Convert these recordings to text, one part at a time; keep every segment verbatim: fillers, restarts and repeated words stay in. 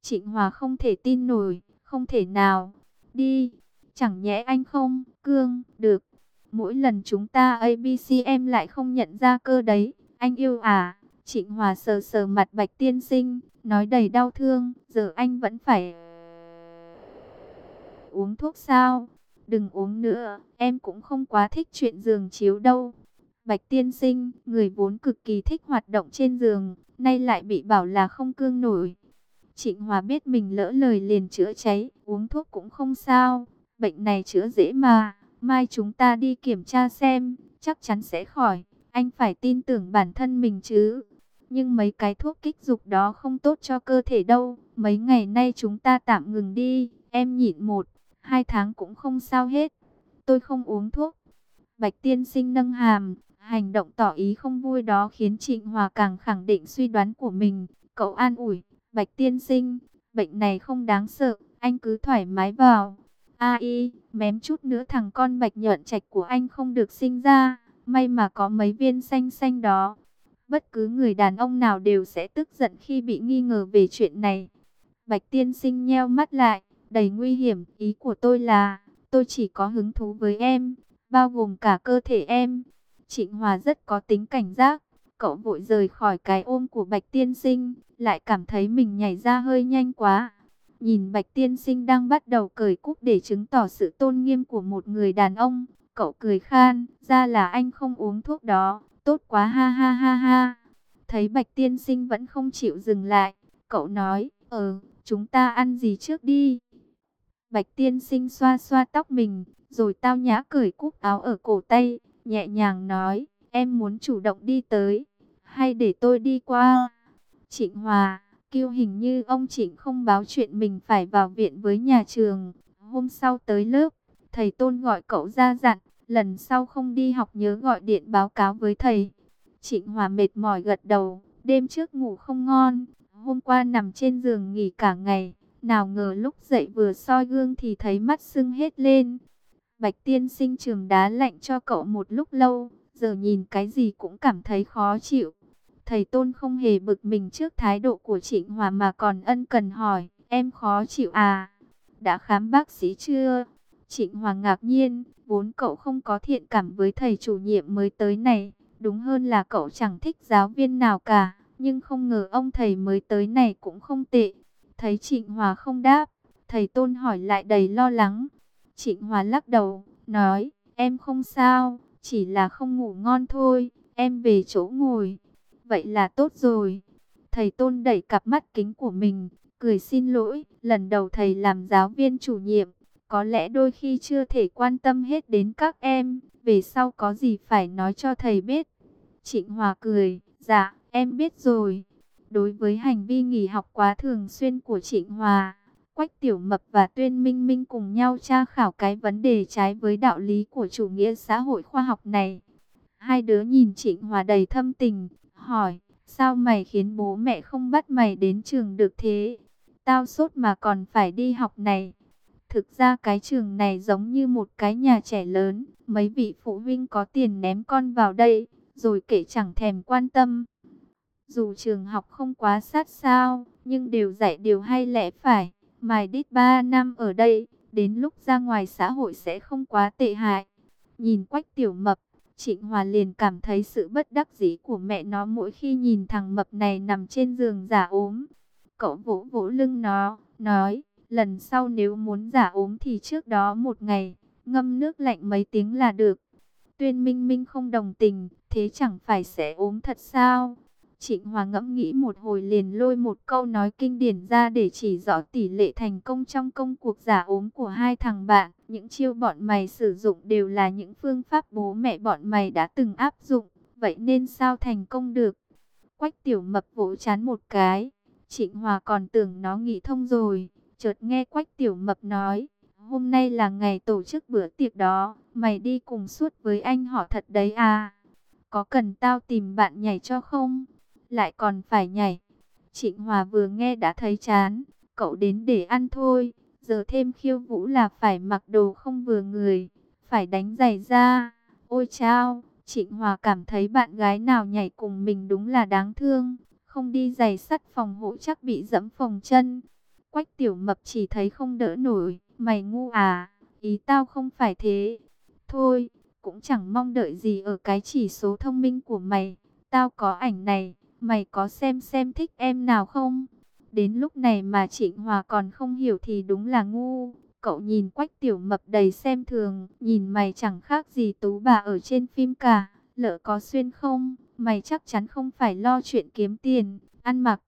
Trịnh Hòa không thể tin nổi, không thể nào. Đi, chẳng nhẽ anh không, cương, được. Mỗi lần chúng ta a bê xê em lại không nhận ra cơ đấy, anh yêu à. Trịnh Hòa sờ sờ mặt Bạch tiên sinh, nói đầy đau thương, giờ anh vẫn phải uống thuốc sao? Đừng uống nữa, em cũng không quá thích chuyện giường chiếu đâu. Bạch tiên sinh, người vốn cực kỳ thích hoạt động trên giường, nay lại bị bảo là không cương nổi. Trịnh Hòa biết mình lỡ lời liền chữa cháy, uống thuốc cũng không sao, bệnh này chữa dễ mà, mai chúng ta đi kiểm tra xem, chắc chắn sẽ khỏi, anh phải tin tưởng bản thân mình chứ. Nhưng mấy cái thuốc kích dục đó không tốt cho cơ thể đâu, mấy ngày nay chúng ta tạm ngừng đi, em nhịn một, hai tháng cũng không sao hết. Tôi không uống thuốc. Bạch tiên sinh nâng hàm, hành động tỏ ý không vui đó khiến Trịnh Hòa càng khẳng định suy đoán của mình. Cậu an ủi, Bạch tiên sinh, bệnh này không đáng sợ, anh cứ thoải mái vào. Ai, mém chút nữa thằng con Bạch Nhợn Trạch của anh không được sinh ra, may mà có mấy viên xanh xanh đó. Bất cứ người đàn ông nào đều sẽ tức giận khi bị nghi ngờ về chuyện này. Bạch tiên sinh nheo mắt lại, đầy nguy hiểm, ý của tôi là, tôi chỉ có hứng thú với em, bao gồm cả cơ thể em. Trịnh Hòa rất có tính cảnh giác, cậu vội rời khỏi cái ôm của Bạch tiên sinh, lại cảm thấy mình nhảy ra hơi nhanh quá. Nhìn Bạch tiên sinh đang bắt đầu cởi cúc để chứng tỏ sự tôn nghiêm của một người đàn ông, cậu cười khan, ra là anh không uống thuốc đó, tốt quá ha ha ha ha. Thấy Bạch tiên sinh vẫn không chịu dừng lại, cậu nói, ờ, chúng ta ăn gì trước đi. Bạch tiên sinh xoa xoa tóc mình, rồi tao nhã cởi cúc áo ở cổ tay, nhẹ nhàng nói, em muốn chủ động đi tới, hay để tôi đi qua. Trịnh Hòa, kiêu hình như ông Trịnh không báo chuyện mình phải vào viện với nhà trường. Hôm sau tới lớp, thầy Tôn gọi cậu ra dặn, lần sau không đi học nhớ gọi điện báo cáo với thầy. Trịnh Hòa mệt mỏi gật đầu, đêm trước ngủ không ngon, hôm qua nằm trên giường nghỉ cả ngày. Nào ngờ lúc dậy vừa soi gương thì thấy mắt sưng hết lên. Bạch tiên sinh trường đá lạnh cho cậu một lúc lâu, giờ nhìn cái gì cũng cảm thấy khó chịu. Thầy Tôn không hề bực mình trước thái độ của Trịnh Hòa mà còn ân cần hỏi, em khó chịu à? Đã khám bác sĩ chưa? Trịnh Hòa ngạc nhiên, vốn cậu không có thiện cảm với thầy chủ nhiệm mới tới này. Đúng hơn là cậu chẳng thích giáo viên nào cả, nhưng không ngờ ông thầy mới tới này cũng không tệ. Thấy Trịnh Hòa không đáp, thầy Tôn hỏi lại đầy lo lắng. Trịnh Hòa lắc đầu, nói, em không sao, chỉ là không ngủ ngon thôi, em về chỗ ngồi. Vậy là tốt rồi. Thầy Tôn đẩy cặp mắt kính của mình, cười xin lỗi, lần đầu thầy làm giáo viên chủ nhiệm, có lẽ đôi khi chưa thể quan tâm hết đến các em, về sau có gì phải nói cho thầy biết. Trịnh Hòa cười, dạ, em biết rồi. Đối với hành vi nghỉ học quá thường xuyên của Trịnh Hòa, Quách Tiểu Mập và Tuyên Minh Minh cùng nhau tra khảo cái vấn đề trái với đạo lý của chủ nghĩa xã hội khoa học này. Hai đứa nhìn Trịnh Hòa đầy thâm tình, hỏi, sao mày khiến bố mẹ không bắt mày đến trường được thế? Tao sốt mà còn phải đi học này. Thực ra cái trường này giống như một cái nhà trẻ lớn, mấy vị phụ huynh có tiền ném con vào đây, rồi kể chẳng thèm quan tâm. Dù trường học không quá sát sao, nhưng đều dạy điều hay lẽ phải. Mày đít ba năm ở đây, đến lúc ra ngoài xã hội sẽ không quá tệ hại. Nhìn Quách Tiểu Mập, Trịnh Hòa liền cảm thấy sự bất đắc dĩ của mẹ nó mỗi khi nhìn thằng mập này nằm trên giường giả ốm. Cậu vỗ vỗ lưng nó, nói, lần sau nếu muốn giả ốm thì trước đó một ngày, ngâm nước lạnh mấy tiếng là được. Tuyên Minh Minh không đồng tình, thế chẳng phải sẽ ốm thật sao? Trịnh Hòa ngẫm nghĩ một hồi liền lôi một câu nói kinh điển ra để chỉ rõ tỷ lệ thành công trong công cuộc giả ốm của hai thằng bạn. Những chiêu bọn mày sử dụng đều là những phương pháp bố mẹ bọn mày đã từng áp dụng, vậy nên sao thành công được? Quách Tiểu Mập vỗ chán một cái, Trịnh Hòa còn tưởng nó nghĩ thông rồi, chợt nghe Quách Tiểu Mập nói, hôm nay là ngày tổ chức bữa tiệc đó, mày đi cùng suốt với anh họ thật đấy à? Có cần tao tìm bạn nhảy cho không? Lại còn phải nhảy. Trịnh Hòa vừa nghe đã thấy chán, cậu đến để ăn thôi, giờ thêm khiêu vũ là phải mặc đồ không vừa người, phải đánh giày da. Ôi chao, Trịnh Hòa cảm thấy bạn gái nào nhảy cùng mình đúng là đáng thương, không đi giày sắt phòng hộ chắc bị dẫm phồng chân. Quách Tiểu Mập chỉ thấy không đỡ nổi, mày ngu à, ý tao không phải thế. Thôi, cũng chẳng mong đợi gì ở cái chỉ số thông minh của mày. Tao có ảnh này, mày có xem xem thích em nào không? Đến lúc này mà Trịnh Hòa còn không hiểu thì đúng là ngu. Cậu nhìn Quách Tiểu Mập đầy xem thường, nhìn mày chẳng khác gì tú bà ở trên phim cả. Lỡ có xuyên không, mày chắc chắn không phải lo chuyện kiếm tiền, ăn mặc.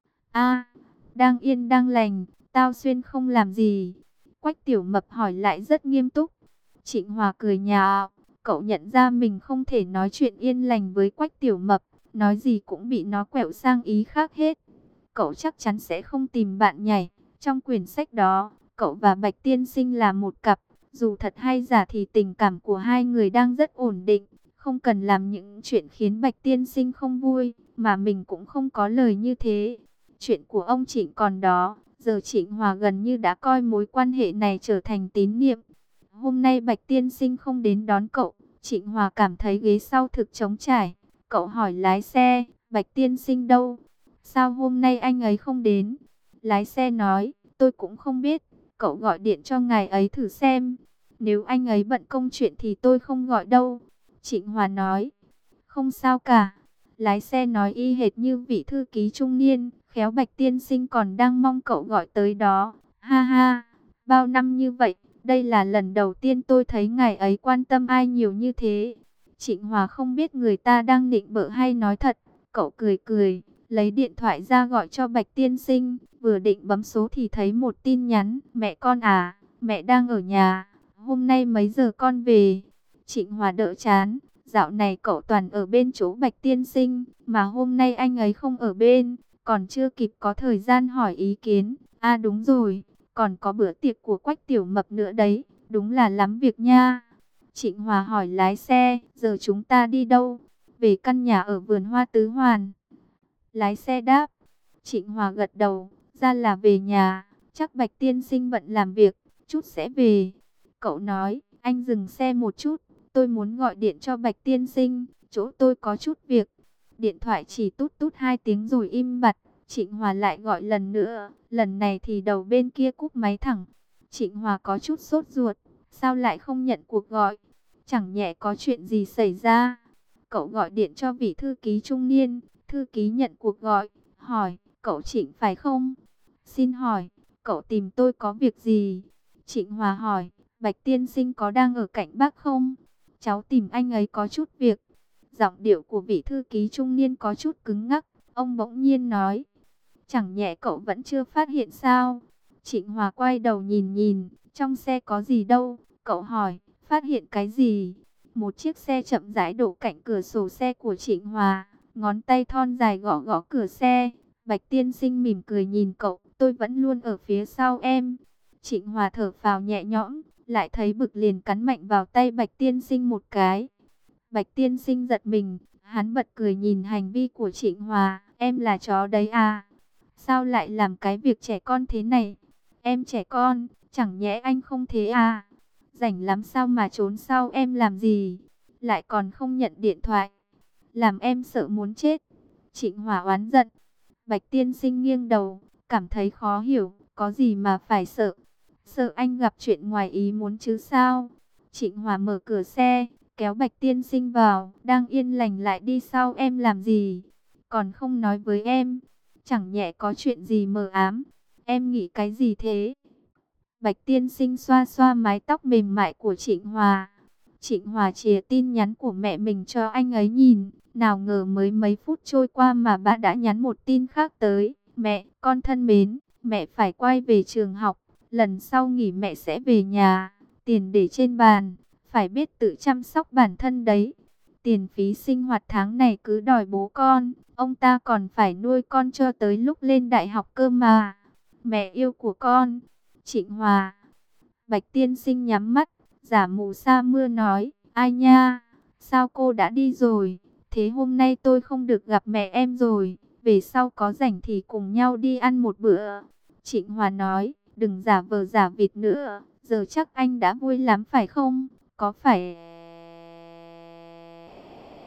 A, đang yên đang lành, tao xuyên không làm gì. Quách Tiểu Mập hỏi lại rất nghiêm túc. Trịnh Hòa cười nhạo, cậu nhận ra mình không thể nói chuyện yên lành với Quách Tiểu Mập, nói gì cũng bị nó quẹo sang ý khác hết. Cậu chắc chắn sẽ không tìm bạn nhảy. Trong quyển sách đó, cậu và Bạch Tiên Sinh là một cặp, dù thật hay giả thì tình cảm của hai người đang rất ổn định, không cần làm những chuyện khiến Bạch Tiên Sinh không vui, mà mình cũng không có lời như thế. Chuyện của ông Trịnh còn đó, giờ Trịnh Hòa gần như đã coi mối quan hệ này trở thành tín nhiệm. Hôm nay Bạch Tiên Sinh không đến đón cậu, Trịnh Hòa cảm thấy ghế sau thực trống trải. Cậu hỏi lái xe, Bạch Tiên Sinh đâu? Sao hôm nay anh ấy không đến? Lái xe nói, tôi cũng không biết, cậu gọi điện cho ngài ấy thử xem. Nếu anh ấy bận công chuyện thì tôi không gọi đâu. Trịnh Hòa nói, không sao cả. Lái xe nói y hệt như vị thư ký trung niên, khéo Bạch Tiên Sinh còn đang mong cậu gọi tới đó. Ha ha, bao năm như vậy, đây là lần đầu tiên tôi thấy ngài ấy quan tâm ai nhiều như thế. Trịnh Hòa không biết người ta đang nịnh bợ hay nói thật. Cậu cười cười, lấy điện thoại ra gọi cho Bạch Tiên Sinh. Vừa định bấm số thì thấy một tin nhắn. Mẹ con à, mẹ đang ở nhà. Hôm nay mấy giờ con về? Trịnh Hòa đỡ chán. Dạo này cậu toàn ở bên chỗ Bạch Tiên Sinh, mà hôm nay anh ấy không ở bên, còn chưa kịp có thời gian hỏi ý kiến. À đúng rồi, còn có bữa tiệc của Quách Tiểu Mập nữa đấy, đúng là lắm việc nha. Trịnh Hòa hỏi lái xe, giờ chúng ta đi đâu? Về căn nhà ở vườn hoa Tứ Hoàn. Lái xe đáp. Trịnh Hòa gật đầu, ra là về nhà, chắc Bạch Tiên Sinh bận làm việc, chút sẽ về. Cậu nói, anh dừng xe một chút, tôi muốn gọi điện cho Bạch Tiên Sinh, chỗ tôi có chút việc. Điện thoại chỉ tút tút hai tiếng rồi im bặt. Trịnh Hòa lại gọi lần nữa, lần này thì đầu bên kia cúp máy thẳng. Trịnh Hòa có chút sốt ruột, sao lại không nhận cuộc gọi? Chẳng nhẽ có chuyện gì xảy ra? Cậu gọi điện cho vị thư ký trung niên, thư ký nhận cuộc gọi, hỏi, cậu Trịnh phải không? Xin hỏi, cậu tìm tôi có việc gì? Trịnh Hòa hỏi, Bạch Tiên Sinh có đang ở cạnh bác không? Cháu tìm anh ấy có chút việc. Giọng điệu của vị thư ký trung niên có chút cứng ngắc, ông bỗng nhiên nói, chẳng nhẽ cậu vẫn chưa phát hiện sao? Trịnh Hòa quay đầu nhìn nhìn, trong xe có gì đâu? Cậu hỏi, phát hiện cái gì? Một chiếc xe chậm rãi đổ cạnh cửa sổ xe của Trịnh Hòa, ngón tay thon dài gõ gõ cửa xe. Bạch Tiên Sinh mỉm cười nhìn cậu, tôi vẫn luôn ở phía sau em. Trịnh Hòa thở phào nhẹ nhõm, lại thấy bực liền cắn mạnh vào tay Bạch Tiên Sinh một cái. Bạch Tiên Sinh giật mình, hắn bật cười nhìn hành vi của Trịnh Hòa, em là chó đấy à? Sao lại làm cái việc trẻ con thế này? Em trẻ con, chẳng nhẽ anh không thế à? Rảnh lắm sao mà trốn sau em làm gì? Lại còn không nhận điện thoại. Làm em sợ muốn chết. Trịnh Hòa oán giận. Bạch Tiên Sinh nghiêng đầu, cảm thấy khó hiểu, có gì mà phải sợ? Sợ anh gặp chuyện ngoài ý muốn chứ sao? Trịnh Hòa mở cửa xe, kéo Bạch Tiên Sinh vào, đang yên lành lại đi sau em làm gì? Còn không nói với em, chẳng nhẽ có chuyện gì mờ ám? Em nghĩ cái gì thế? Bạch Tiên Sinh xoa xoa mái tóc mềm mại của Trịnh Hòa. Trịnh Hòa chìa tin nhắn của mẹ mình cho anh ấy nhìn. Nào ngờ mới mấy phút trôi qua mà bà đã nhắn một tin khác tới. Mẹ, con thân mến, mẹ phải quay về trường học. Lần sau nghỉ mẹ sẽ về nhà. Tiền để trên bàn, phải biết tự chăm sóc bản thân đấy. Tiền phí sinh hoạt tháng này cứ đòi bố con. Ông ta còn phải nuôi con cho tới lúc lên đại học cơ mà. Mẹ yêu của con. Trịnh Hòa. Bạch Tiên Sinh nhắm mắt, giả mù sa mưa nói, ai nha, sao cô đã đi rồi? Thế hôm nay tôi không được gặp mẹ em rồi, về sau có rảnh thì cùng nhau đi ăn một bữa. Trịnh Hòa nói, đừng giả vờ giả vịt nữa, giờ chắc anh đã vui lắm phải không? Có phải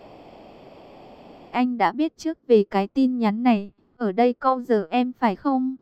anh đã biết trước về cái tin nhắn này, ở đây câu giờ em phải không?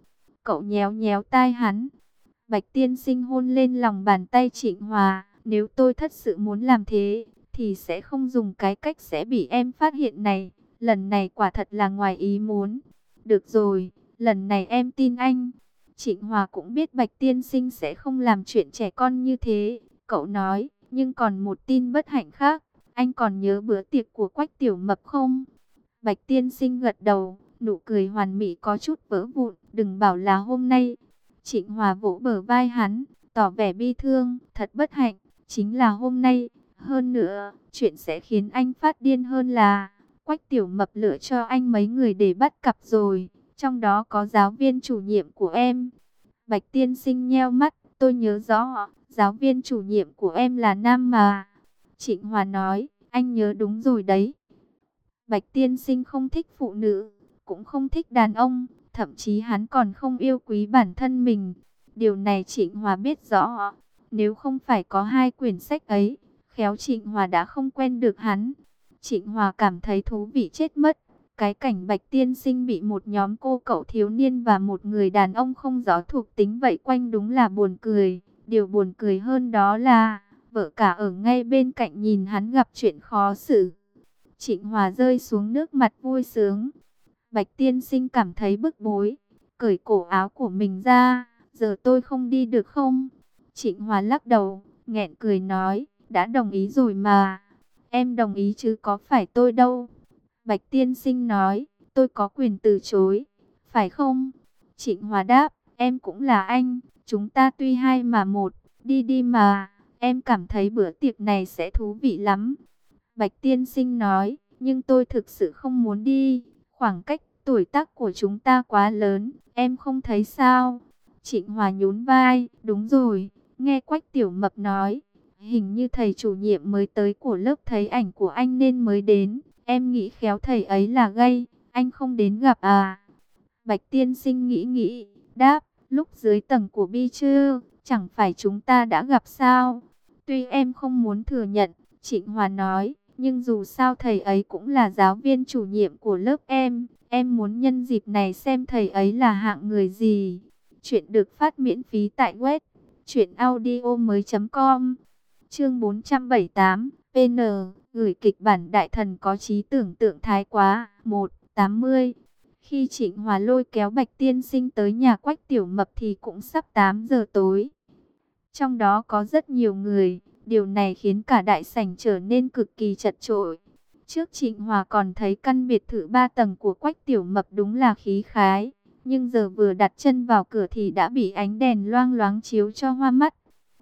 cậu nhéo nhéo tai hắn. Bạch tiên sinh hôn lên lòng bàn tay Trịnh Hòa. Nếu tôi thật sự muốn làm thế, thì sẽ không dùng cái cách sẽ bị em phát hiện này. Lần này quả thật là ngoài ý muốn. Được rồi, lần này em tin anh. Trịnh Hòa cũng biết Bạch tiên sinh sẽ không làm chuyện trẻ con như thế. Cậu nói, nhưng còn một tin bất hạnh khác. Anh còn nhớ bữa tiệc của Quách Tiểu Mập không? Bạch tiên sinh gật đầu, nụ cười hoàn mỹ có chút vỡ vụn. Đừng bảo là hôm nay. Trịnh Hòa vỗ bờ vai hắn, tỏ vẻ bi thương. Thật bất hạnh, chính là hôm nay. Hơn nữa, chuyện sẽ khiến anh phát điên hơn là Quách Tiểu Mập lựa cho anh mấy người để bắt cặp rồi. Trong đó có giáo viên chủ nhiệm của em. Bạch tiên sinh nheo mắt, tôi nhớ rõ, giáo viên chủ nhiệm của em là nam mà. Trịnh Hòa nói, anh nhớ đúng rồi đấy. Bạch tiên sinh không thích phụ nữ, cũng không thích đàn ông, thậm chí hắn còn không yêu quý bản thân mình. Điều này Trịnh Hòa biết rõ. Nếu không phải có hai quyển sách ấy, khéo Trịnh Hòa đã không quen được hắn. Trịnh Hòa cảm thấy thú vị chết mất. Cái cảnh Bạch tiên sinh bị một nhóm cô cậu thiếu niên và một người đàn ông không rõ thuộc tính vậy quanh đúng là buồn cười. Điều buồn cười hơn đó là vợ cả ở ngay bên cạnh nhìn hắn gặp chuyện khó xử. Trịnh Hòa rơi xuống nước mặt vui sướng. Bạch tiên sinh cảm thấy bức bối, cởi cổ áo của mình ra. Giờ tôi không đi được không? Trịnh Hòa lắc đầu, nghẹn cười nói, đã đồng ý rồi mà. Em đồng ý chứ có phải tôi đâu. Bạch tiên sinh nói, tôi có quyền từ chối, phải không? Trịnh Hòa đáp, em cũng là anh, chúng ta tuy hai mà một, đi đi mà, em cảm thấy bữa tiệc này sẽ thú vị lắm. Bạch tiên sinh nói, nhưng tôi thực sự không muốn đi, khoảng cách tuổi tác của chúng ta quá lớn, em không thấy sao? Trịnh Hòa nhún vai, đúng rồi, nghe Quách Tiểu Mập nói, hình như thầy chủ nhiệm mới tới của lớp thấy ảnh của anh nên mới đến. Em nghĩ khéo thầy ấy là gay, anh không đến gặp à? Bạch tiên sinh nghĩ nghĩ, đáp, lúc dưới tầng của Bi chứ, chẳng phải chúng ta đã gặp sao? Tuy em không muốn thừa nhận, Trịnh Hòa nói, nhưng dù sao thầy ấy cũng là giáo viên chủ nhiệm của lớp em. Em muốn nhân dịp này xem thầy ấy là hạng người gì. Chuyện được phát miễn phí tại web truyện audio mới chấm com. Chương bốn trăm bảy mươi tám, pê en, gửi kịch bản đại thần có trí tưởng tượng thái quá, một, tám mươi. Khi Trịnh Hòa lôi kéo Bạch tiên sinh tới nhà Quách Tiểu Mập thì cũng sắp tám giờ tối. Trong đó có rất nhiều người, điều này khiến cả đại sảnh trở nên cực kỳ chật chội. Trước Trịnh Hòa còn thấy căn biệt thự ba tầng của Quách Tiểu Mập đúng là khí khái, nhưng giờ vừa đặt chân vào cửa thì đã bị ánh đèn loang loáng chiếu cho hoa mắt.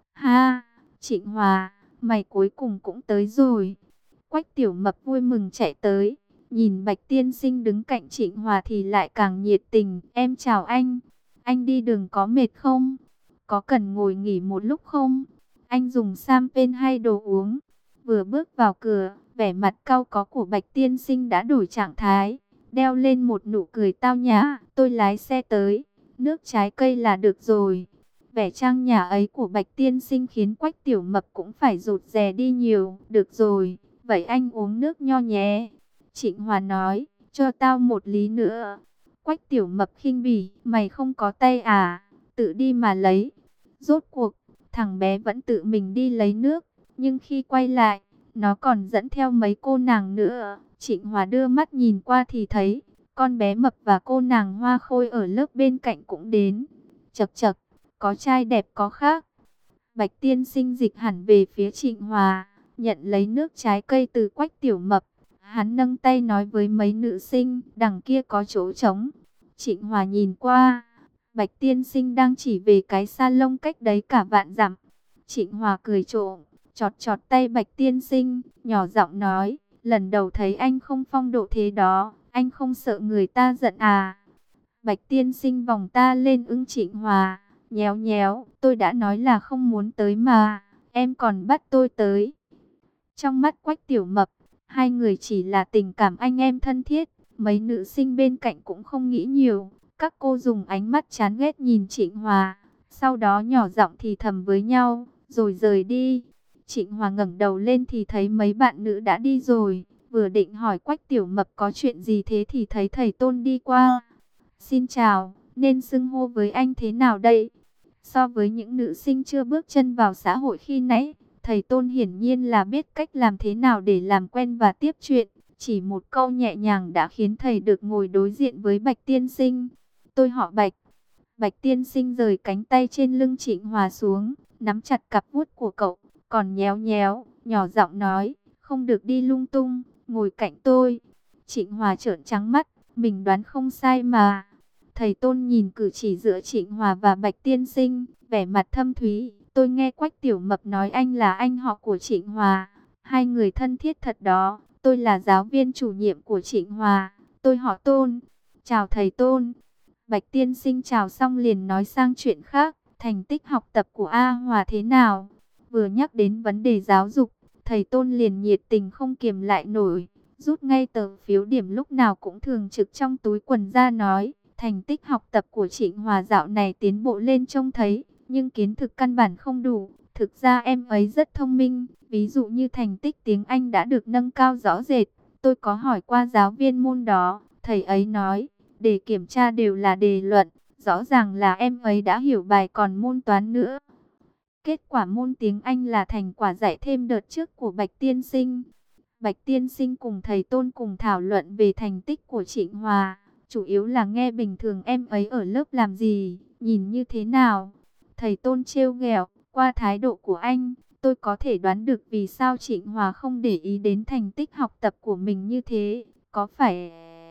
Ha, Trịnh Hòa, mày cuối cùng cũng tới rồi. Quách Tiểu Mập vui mừng chạy tới, nhìn Bạch tiên sinh đứng cạnh Trịnh Hòa thì lại càng nhiệt tình. Em chào anh, anh đi đường có mệt không? Có cần ngồi nghỉ một lúc không? Anh dùng champagne hay đồ uống? Vừa bước vào cửa, vẻ mặt cau có của Bạch tiên sinh đã đổi trạng thái, đeo lên một nụ cười tao nhã. Tôi lái xe tới, nước trái cây là được rồi. Vẻ trang nhã ấy của Bạch tiên sinh khiến Quách Tiểu Mập cũng phải rụt rè đi nhiều. Được rồi, vậy anh uống nước nho nhé. Trịnh Hòa nói, cho tao một lý nữa. Quách Tiểu Mập khinh bỉ, mày không có tay à, tự đi mà lấy. Rốt cuộc, thằng bé vẫn tự mình đi lấy nước, nhưng khi quay lại, nó còn dẫn theo mấy cô nàng nữa. Trịnh Hòa đưa mắt nhìn qua thì thấy, con bé Mập và cô nàng Hoa Khôi ở lớp bên cạnh cũng đến. Chậc chậc, có trai đẹp có khác. Bạch tiên sinh dịch hẳn về phía Trịnh Hòa, nhận lấy nước trái cây từ Quách Tiểu Mập. Hắn nâng tay nói với mấy nữ sinh, đằng kia có chỗ trống. Trịnh Hòa nhìn qua, Bạch tiên sinh đang chỉ về cái salon cách đấy cả vạn dặm. Trịnh Hòa cười trộm, chọt chọt tay Bạch tiên sinh, nhỏ giọng nói, lần đầu thấy anh không phong độ thế đó, anh không sợ người ta giận à? Bạch tiên sinh vòng ta lên ưng Trịnh Hòa, nhéo nhéo, tôi đã nói là không muốn tới mà, em còn bắt tôi tới. Trong mắt Quách Tiểu Mập, hai người chỉ là tình cảm anh em thân thiết, mấy nữ sinh bên cạnh cũng không nghĩ nhiều. Các cô dùng ánh mắt chán ghét nhìn Trịnh Hòa, sau đó nhỏ giọng thì thầm với nhau, rồi rời đi. Trịnh Hòa ngẩng đầu lên thì thấy mấy bạn nữ đã đi rồi, vừa định hỏi Quách Tiểu Mập có chuyện gì thế thì thấy thầy Tôn đi qua. Xin chào, nên xưng hô với anh thế nào đây? So với những nữ sinh chưa bước chân vào xã hội khi nãy, thầy Tôn hiển nhiên là biết cách làm thế nào để làm quen và tiếp chuyện. Chỉ một câu nhẹ nhàng đã khiến thầy được ngồi đối diện với Bạch tiên sinh. Tôi họ Bạch. Bạch tiên sinh rời cánh tay trên lưng Trịnh Hòa xuống, nắm chặt cặp vuốt của cậu, còn nhéo nhéo, nhỏ giọng nói, không được đi lung tung, ngồi cạnh tôi. Trịnh Hòa trợn trắng mắt, mình đoán không sai mà. Thầy Tôn nhìn cử chỉ giữa Trịnh Hòa và Bạch tiên sinh, vẻ mặt thâm thúy. Tôi nghe Quách Tiểu Mập nói anh là anh họ của Trịnh Hòa. Hai người thân thiết thật đó. Tôi là giáo viên chủ nhiệm của Trịnh Hòa. Tôi họ Tôn. Chào thầy Tôn. Bạch tiên sinh chào xong liền nói sang chuyện khác. Thành tích học tập của A Hòa thế nào? Vừa nhắc đến vấn đề giáo dục, thầy Tôn liền nhiệt tình không kiềm lại nổi. Rút ngay tờ phiếu điểm lúc nào cũng thường trực trong túi quần ra nói. Thành tích học tập của Trịnh Hòa dạo này tiến bộ lên trông thấy, nhưng kiến thức căn bản không đủ. Thực ra em ấy rất thông minh, ví dụ như thành tích tiếng Anh đã được nâng cao rõ rệt. Tôi có hỏi qua giáo viên môn đó, thầy ấy nói, đề kiểm tra đều là đề luận, rõ ràng là em ấy đã hiểu bài còn môn toán nữa. Kết quả môn tiếng Anh là thành quả dạy thêm đợt trước của Bạch tiên sinh. Bạch tiên sinh cùng thầy Tôn cùng thảo luận về thành tích của Trịnh Hòa. Chủ yếu là nghe bình thường em ấy ở lớp làm gì, nhìn như thế nào. Thầy Tôn trêu ghẹo, qua thái độ của anh, tôi có thể đoán được vì sao Trịnh Hòa không để ý đến thành tích học tập của mình như thế. Có phải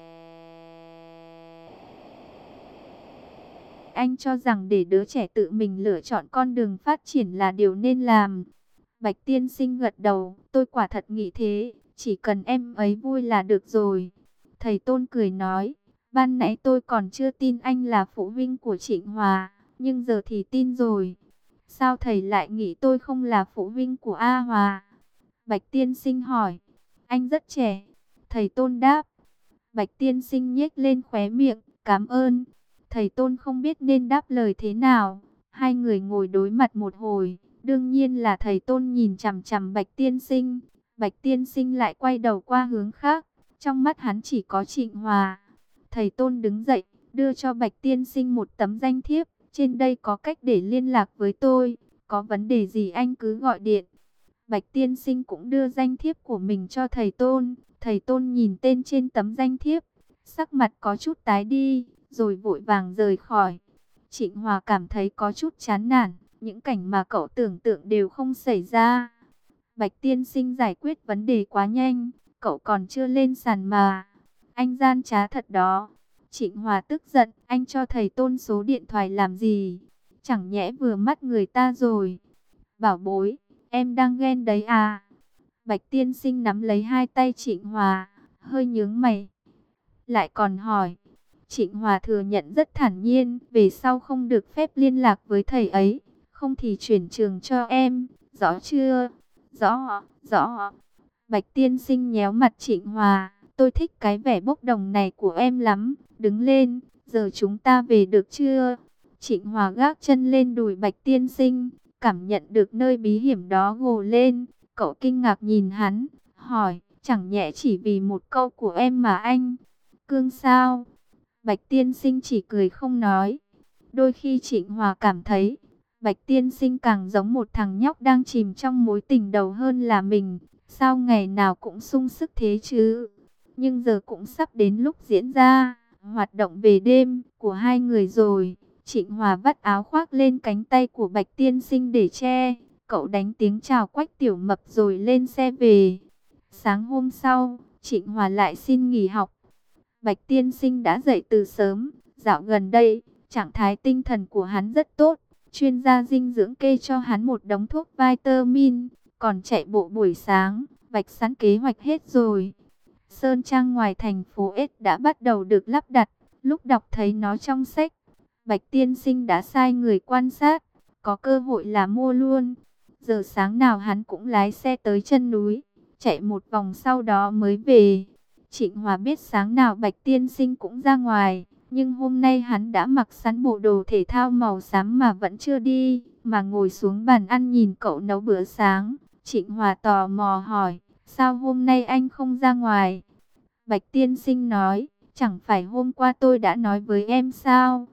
anh cho rằng để đứa trẻ tự mình lựa chọn con đường phát triển là điều nên làm? Bạch tiên sinh gật đầu, tôi quả thật nghĩ thế, chỉ cần em ấy vui là được rồi. Thầy Tôn cười nói, ban nãy tôi còn chưa tin anh là phụ huynh của Trịnh Hòa, nhưng giờ thì tin rồi. Sao thầy lại nghĩ tôi không là phụ huynh của A Hòa? Bạch tiên sinh hỏi, anh rất trẻ. Thầy Tôn đáp. Bạch tiên sinh nhếch lên khóe miệng, cảm ơn. Thầy Tôn không biết nên đáp lời thế nào. Hai người ngồi đối mặt một hồi. Đương nhiên là thầy Tôn nhìn chằm chằm Bạch tiên sinh. Bạch tiên sinh lại quay đầu qua hướng khác. Trong mắt hắn chỉ có Trịnh Hòa. Thầy Tôn đứng dậy, đưa cho Bạch tiên sinh một tấm danh thiếp. Trên đây có cách để liên lạc với tôi. Có vấn đề gì anh cứ gọi điện. Bạch tiên sinh cũng đưa danh thiếp của mình cho thầy Tôn. Thầy Tôn nhìn tên trên tấm danh thiếp. Sắc mặt có chút tái đi, rồi vội vàng rời khỏi. Trịnh Hòa cảm thấy có chút chán nản. Những cảnh mà cậu tưởng tượng đều không xảy ra. Bạch tiên sinh giải quyết vấn đề quá nhanh. Cậu còn chưa lên sàn mà. Anh gian trá thật đó. Trịnh Hòa tức giận. Anh cho thầy Tôn số điện thoại làm gì? Chẳng nhẽ vừa mắt người ta rồi. Bảo bối, em đang ghen đấy à? Bạch tiên sinh nắm lấy hai tay Trịnh Hòa, hơi nhướng mày. Lại còn hỏi. Trịnh Hòa thừa nhận rất thản nhiên. Về sau không được phép liên lạc với thầy ấy. Không thì chuyển trường cho em. Rõ chưa? Rõ, rõ. Bạch tiên sinh nhéo mặt Trịnh Hòa. Tôi thích cái vẻ bốc đồng này của em lắm. Đứng lên, giờ chúng ta về được chưa? Trịnh Hòa gác chân lên đùi Bạch tiên sinh. Cảm nhận được nơi bí hiểm đó gồ lên. Cậu kinh ngạc nhìn hắn. Hỏi, chẳng nhẽ chỉ vì một câu của em mà anh cương sao? Bạch tiên sinh chỉ cười không nói. Đôi khi Trịnh Hòa cảm thấy Bạch tiên sinh càng giống một thằng nhóc đang chìm trong mối tình đầu hơn là mình. Sao ngày nào cũng sung sức thế chứ? Nhưng giờ cũng sắp đến lúc diễn ra hoạt động về đêm của hai người rồi. Trịnh Hòa vắt áo khoác lên cánh tay của Bạch tiên sinh để che. Cậu đánh tiếng chào Quách Tiểu Mập rồi lên xe về. Sáng hôm sau, Trịnh Hòa lại xin nghỉ học. Bạch tiên sinh đã dậy từ sớm. Dạo gần đây, trạng thái tinh thần của hắn rất tốt. Chuyên gia dinh dưỡng kê cho hắn một đống thuốc vitamin. Còn chạy bộ buổi sáng, vạch sẵn kế hoạch hết rồi. Sơn trang ngoài thành phố S đã bắt đầu được lắp đặt. Lúc đọc thấy nó trong sách, Bạch tiên sinh đã sai người quan sát. Có cơ hội là mua luôn. Giờ sáng nào hắn cũng lái xe tới chân núi, chạy một vòng sau đó mới về. Trịnh Hòa biết sáng nào Bạch tiên sinh cũng ra ngoài, nhưng hôm nay hắn đã mặc sẵn bộ đồ thể thao màu xám mà vẫn chưa đi, mà ngồi xuống bàn ăn nhìn cậu nấu bữa sáng. Trịnh Hòa tò mò hỏi, sao hôm nay anh không ra ngoài? Bạch tiên sinh nói, chẳng phải hôm qua tôi đã nói với em sao?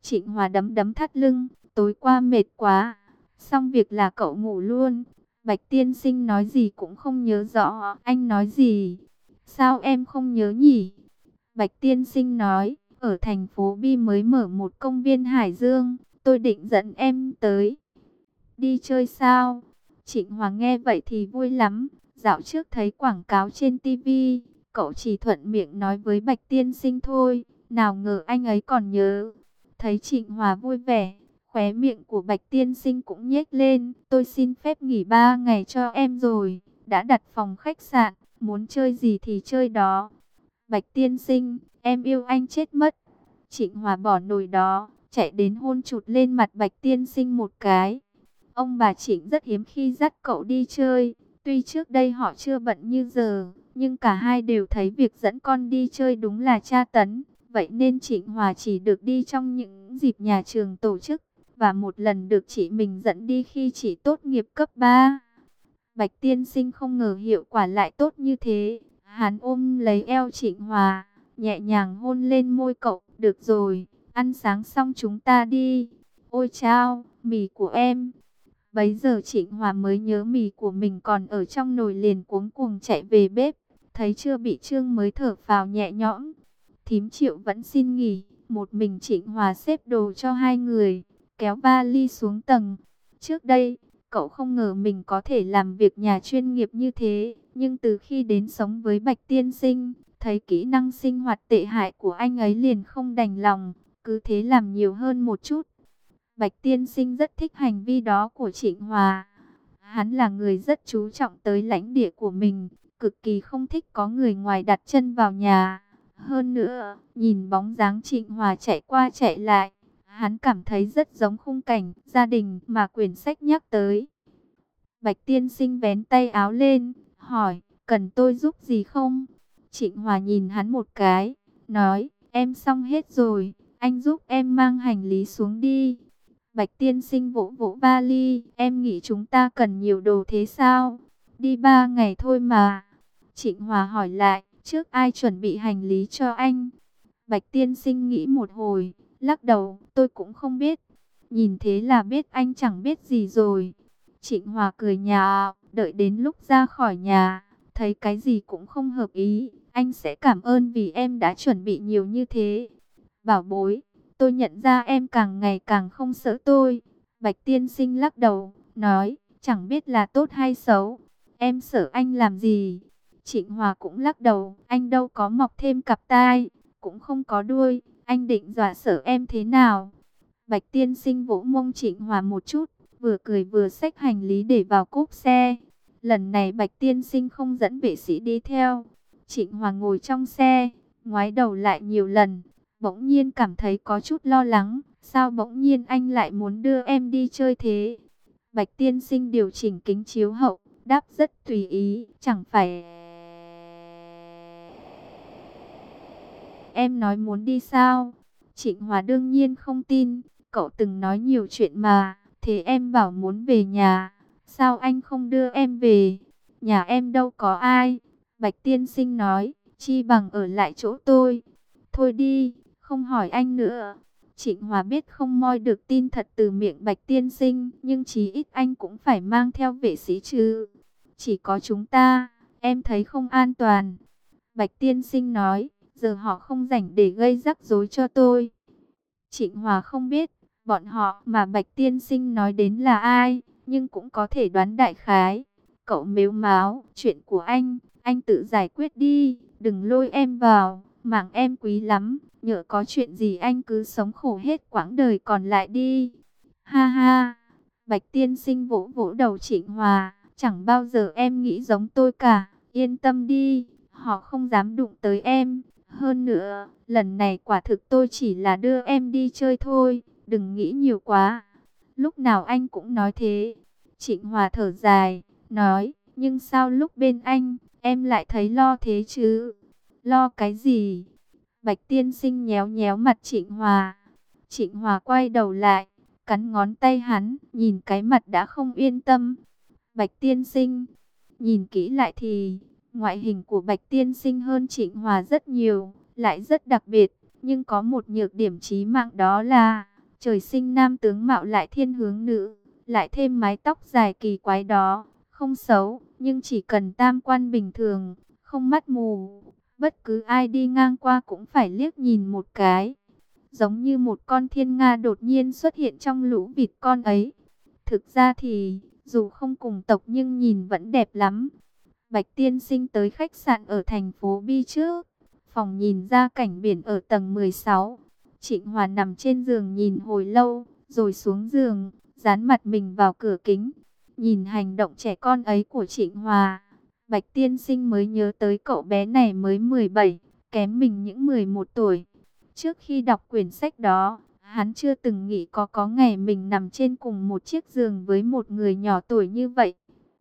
Trịnh Hòa đấm đấm thắt lưng, tối qua mệt quá, xong việc là cậu ngủ luôn. Bạch tiên sinh nói gì cũng không nhớ rõ, anh nói gì? Sao em không nhớ nhỉ? Bạch tiên sinh nói, ở thành phố Bi mới mở một công viên Hải Dương, tôi định dẫn em tới. Đi chơi sao? Trịnh Hòa nghe vậy thì vui lắm, dạo trước thấy quảng cáo trên ti vi, cậu chỉ thuận miệng nói với Bạch tiên sinh thôi, nào ngờ anh ấy còn nhớ. Thấy Trịnh Hòa vui vẻ, khóe miệng của Bạch tiên sinh cũng nhếch lên, tôi xin phép nghỉ ba ngày cho em rồi, đã đặt phòng khách sạn, muốn chơi gì thì chơi đó. Bạch tiên sinh, em yêu anh chết mất. Trịnh Hòa bỏ nồi đó, chạy đến hôn chụt lên mặt Bạch tiên sinh một cái. Ông bà Trịnh rất hiếm khi dắt cậu đi chơi, tuy trước đây họ chưa bận như giờ, nhưng cả hai đều thấy việc dẫn con đi chơi đúng là tra tấn. Vậy nên Trịnh Hòa chỉ được đi trong những dịp nhà trường tổ chức, và một lần được chị mình dẫn đi khi chỉ tốt nghiệp cấp ba. Bạch tiên sinh không ngờ hiệu quả lại tốt như thế. Hắn ôm lấy eo Trịnh Hòa, nhẹ nhàng hôn lên môi cậu. Được rồi, ăn sáng xong chúng ta đi. Ôi chao, mì của em. Bấy giờ Trịnh Hòa mới nhớ mì của mình còn ở trong nồi, liền cuống cuồng chạy về bếp. Thấy chưa bị trương mới thở phào nhẹ nhõm. Thím Triệu vẫn xin nghỉ, một mình Trịnh Hòa xếp đồ cho hai người, kéo vali xuống tầng. Trước đây, cậu không ngờ mình có thể làm việc nhà chuyên nghiệp như thế, nhưng từ khi đến sống với Bạch tiên sinh, thấy kỹ năng sinh hoạt tệ hại của anh ấy liền không đành lòng, cứ thế làm nhiều hơn một chút. Bạch tiên sinh rất thích hành vi đó của Trịnh Hòa. Hắn là người rất chú trọng tới lãnh địa của mình, cực kỳ không thích có người ngoài đặt chân vào nhà. Hơn nữa, nhìn bóng dáng Trịnh Hòa chạy qua chạy lại, hắn cảm thấy rất giống khung cảnh gia đình mà quyển sách nhắc tới. Bạch tiên sinh vén tay áo lên, hỏi, cần tôi giúp gì không? Trịnh Hòa nhìn hắn một cái, nói, em xong hết rồi, anh giúp em mang hành lý xuống đi. Bạch tiên sinh vỗ vỗ vali, em nghĩ chúng ta cần nhiều đồ thế sao? Đi ba ngày thôi mà. Trịnh Hòa hỏi lại, trước ai chuẩn bị hành lý cho anh? Bạch tiên sinh nghĩ một hồi, lắc đầu, tôi cũng không biết. Nhìn thế là biết anh chẳng biết gì rồi. Trịnh Hòa cười nhạo, đợi đến lúc ra khỏi nhà, thấy cái gì cũng không hợp ý, anh sẽ cảm ơn vì em đã chuẩn bị nhiều như thế. Bảo bối, tôi nhận ra em càng ngày càng không sợ tôi. Bạch tiên sinh lắc đầu, nói, chẳng biết là tốt hay xấu. Em sợ anh làm gì? Trịnh Hòa cũng lắc đầu, anh đâu có mọc thêm cặp tai, cũng không có đuôi, anh định dọa sợ em thế nào? Bạch tiên sinh vỗ mông Trịnh Hòa một chút, vừa cười vừa xách hành lý để vào cốp xe. Lần này Bạch tiên sinh không dẫn vệ sĩ đi theo. Trịnh Hòa ngồi trong xe, ngoái đầu lại nhiều lần, bỗng nhiên cảm thấy có chút lo lắng. Sao bỗng nhiên anh lại muốn đưa em đi chơi thế? Bạch tiên sinh điều chỉnh kính chiếu hậu, đáp rất tùy ý, chẳng phải em nói muốn đi sao? Trịnh Hòa đương nhiên không tin, cậu từng nói nhiều chuyện mà, thế em bảo muốn về nhà, sao anh không đưa em về? Nhà em đâu có ai. Bạch tiên sinh nói, chi bằng ở lại chỗ tôi. Thôi đi, không hỏi anh nữa. Trịnh Hòa biết không moi được tin thật từ miệng Bạch tiên sinh, nhưng chí ít anh cũng phải mang theo vệ sĩ chứ. Chỉ có chúng ta, em thấy không an toàn. Bạch tiên sinh nói, giờ họ không rảnh để gây rắc rối cho tôi. Trịnh Hòa không biết, bọn họ mà Bạch tiên sinh nói đến là ai, nhưng cũng có thể đoán đại khái. Cậu mếu máo, chuyện của anh, anh tự giải quyết đi, đừng lôi em vào, mạng em quý lắm, nhỡ có chuyện gì anh cứ sống khổ hết quãng đời còn lại đi. Ha ha, Bạch tiên sinh vỗ vỗ đầu Trịnh Hòa, chẳng bao giờ em nghĩ giống tôi cả, yên tâm đi, họ không dám đụng tới em. Hơn nữa, lần này quả thực tôi chỉ là đưa em đi chơi thôi, đừng nghĩ nhiều quá. Lúc nào anh cũng nói thế. Trịnh Hòa thở dài, nói, nhưng sao lúc bên anh, em lại thấy lo thế chứ? Lo cái gì? Bạch tiên sinh nhéo nhéo mặt Trịnh Hòa. Trịnh Hòa quay đầu lại, cắn ngón tay hắn, nhìn cái mặt đã không yên tâm. Bạch tiên sinh, nhìn kỹ lại thì ngoại hình của Bạch tiên sinh hơn Trịnh Hòa rất nhiều, lại rất đặc biệt, nhưng có một nhược điểm chí mạng, đó là Trời sinh nam tướng mạo lại thiên hướng nữ, lại thêm mái tóc dài kỳ quái đó, không xấu, nhưng chỉ cần tam quan bình thường, không mắt mù, bất cứ ai đi ngang qua cũng phải liếc nhìn một cái. Giống như một con thiên nga đột nhiên xuất hiện trong lũ vịt con ấy. Thực ra thì, dù không cùng tộc nhưng nhìn vẫn đẹp lắm. Bạch tiên sinh tới khách sạn ở thành phố Bi trước. Phòng nhìn ra cảnh biển ở tầng mười sáu. Trịnh Hòa nằm trên giường nhìn hồi lâu, rồi xuống giường, dán mặt mình vào cửa kính. Nhìn hành động trẻ con ấy của Trịnh Hòa, Bạch tiên sinh mới nhớ tới cậu bé này mới mười bảy, kém mình những mười một tuổi. Trước khi đọc quyển sách đó, hắn chưa từng nghĩ có có ngày mình nằm trên cùng một chiếc giường với một người nhỏ tuổi như vậy.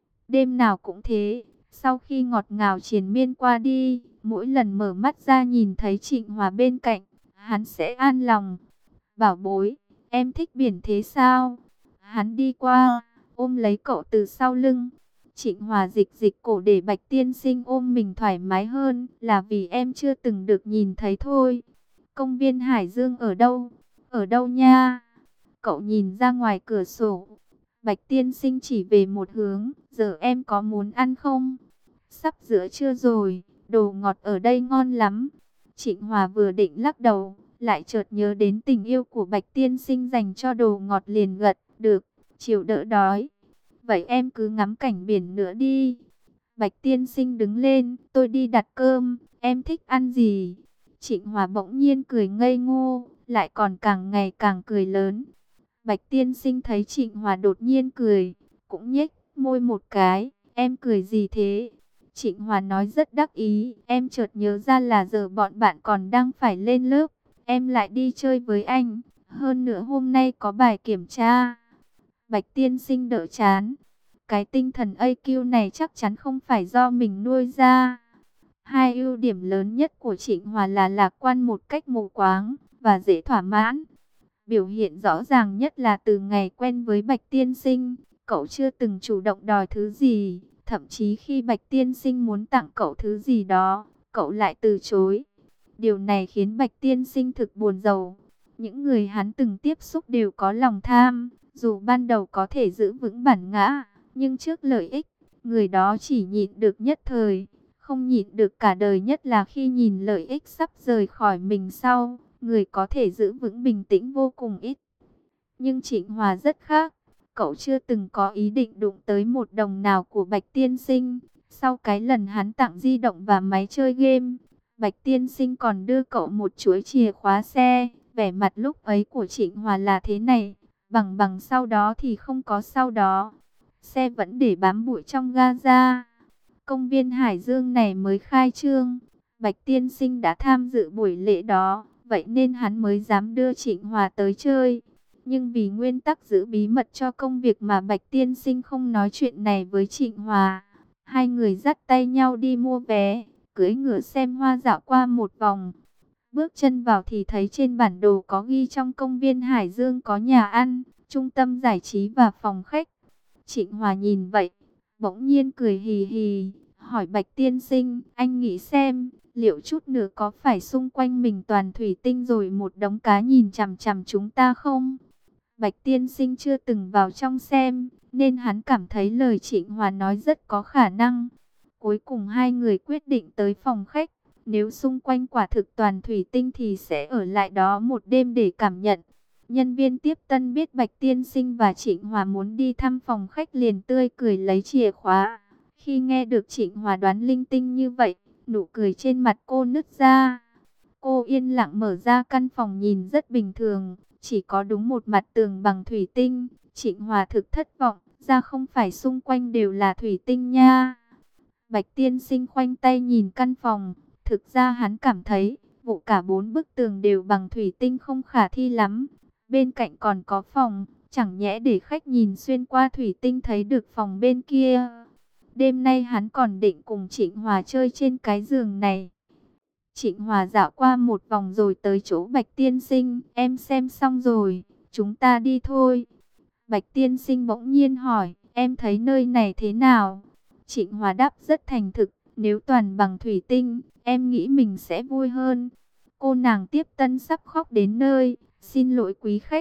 Đêm nào cũng thế, sau khi ngọt ngào triền miên qua đi, mỗi lần mở mắt ra nhìn thấy Trịnh Hòa bên cạnh, hắn sẽ an lòng. Bảo bối, em thích biển thế sao? Hắn đi qua, ôm lấy cậu từ sau lưng. Trịnh Hòa dịch dịch cổ để Bạch tiên sinh ôm mình thoải mái hơn, là vì em chưa từng được nhìn thấy thôi. Công viên Hải Dương ở đâu? Ở đâu nha? Cậu nhìn ra ngoài cửa sổ. Bạch tiên sinh chỉ về một hướng. Giờ em có muốn ăn không? Sắp giữa trưa rồi, đồ ngọt ở đây ngon lắm. Trịnh Hòa vừa định lắc đầu, lại chợt nhớ đến tình yêu của Bạch tiên sinh dành cho đồ ngọt liền gật. Được, chịu đỡ đói. Vậy em cứ ngắm cảnh biển nữa đi. Bạch tiên sinh đứng lên, tôi đi đặt cơm, em thích ăn gì? Trịnh Hòa bỗng nhiên cười ngây ngô, lại còn càng ngày càng cười lớn. Bạch tiên sinh thấy Trịnh Hòa đột nhiên cười, cũng nhếch môi một cái, em cười gì thế? Trịnh Hòa nói rất đắc ý, em chợt nhớ ra là giờ bọn bạn còn đang phải lên lớp, em lại đi chơi với anh, hơn nữa hôm nay có bài kiểm tra. Bạch tiên sinh đỡ chán, cái tinh thần i kiu này chắc chắn không phải do mình nuôi ra. Hai ưu điểm lớn nhất của Trịnh Hòa là lạc quan một cách mù quáng và dễ thỏa mãn. Biểu hiện rõ ràng nhất là từ ngày quen với Bạch tiên sinh, cậu chưa từng chủ động đòi thứ gì, thậm chí khi Bạch tiên sinh muốn tặng cậu thứ gì đó, cậu lại từ chối. Điều này khiến Bạch tiên sinh thực buồn rầu. Những người hắn từng tiếp xúc đều có lòng tham, dù ban đầu có thể giữ vững bản ngã, nhưng trước lợi ích, người đó chỉ nhịn được nhất thời, không nhịn được cả đời, nhất là khi nhìn lợi ích sắp rời khỏi mình sau, người có thể giữ vững bình tĩnh vô cùng ít. Nhưng Trịnh Hòa rất khác, cậu chưa từng có ý định đụng tới một đồng nào của Bạch tiên sinh. Sau cái lần hắn tặng di động và máy chơi game, Bạch tiên sinh còn đưa cậu một chuỗi chìa khóa xe. Vẻ mặt lúc ấy của Trịnh Hòa là thế này, bằng bằng sau đó thì không có sau đó. Xe vẫn để bám bụi trong Gaza. Công viên Hải Dương này mới khai trương, Bạch tiên sinh đã tham dự buổi lễ đó, vậy nên hắn mới dám đưa Trịnh Hòa tới chơi. Nhưng vì nguyên tắc giữ bí mật cho công việc mà Bạch tiên sinh không nói chuyện này với Trịnh Hòa. Hai người dắt tay nhau đi mua vé, cưỡi ngựa xem hoa dạo qua một vòng. Bước chân vào thì thấy trên bản đồ có ghi trong công viên Hải Dương có nhà ăn, trung tâm giải trí và phòng khách. Trịnh Hòa nhìn vậy, bỗng nhiên cười hì hì, hỏi Bạch tiên sinh, anh nghĩ xem, liệu chút nữa có phải xung quanh mình toàn thủy tinh rồi một đống cá nhìn chằm chằm chúng ta không? Bạch tiên sinh chưa từng vào trong xem, nên hắn cảm thấy lời Trịnh Hòa nói rất có khả năng. Cuối cùng hai người quyết định tới phòng khách, nếu xung quanh quả thực toàn thủy tinh thì sẽ ở lại đó một đêm để cảm nhận. Nhân viên tiếp tân biết Bạch tiên sinh và Trịnh Hòa muốn đi thăm phòng khách liền tươi cười lấy chìa khóa. Khi nghe được Trịnh Hòa đoán linh tinh như vậy, nụ cười trên mặt cô nứt ra. Cô yên lặng mở ra căn phòng nhìn rất bình thường, chỉ có đúng một mặt tường bằng thủy tinh. Trịnh Hòa thực thất vọng, ra không phải xung quanh đều là thủy tinh nha. Bạch tiên sinh khoanh tay nhìn căn phòng, thực ra hắn cảm thấy vụ cả bốn bức tường đều bằng thủy tinh không khả thi lắm. Bên cạnh còn có phòng, chẳng nhẽ để khách nhìn xuyên qua thủy tinh thấy được phòng bên kia. Đêm nay hắn còn định cùng Trịnh Hòa chơi trên cái giường này. Trịnh Hòa dạo qua một vòng rồi tới chỗ Bạch tiên sinh, em xem xong rồi, chúng ta đi thôi. Bạch tiên sinh bỗng nhiên hỏi, em thấy nơi này thế nào? Trịnh Hòa đáp rất thành thực, nếu toàn bằng thủy tinh, em nghĩ mình sẽ vui hơn. Cô nàng tiếp tân sắp khóc đến nơi, xin lỗi quý khách,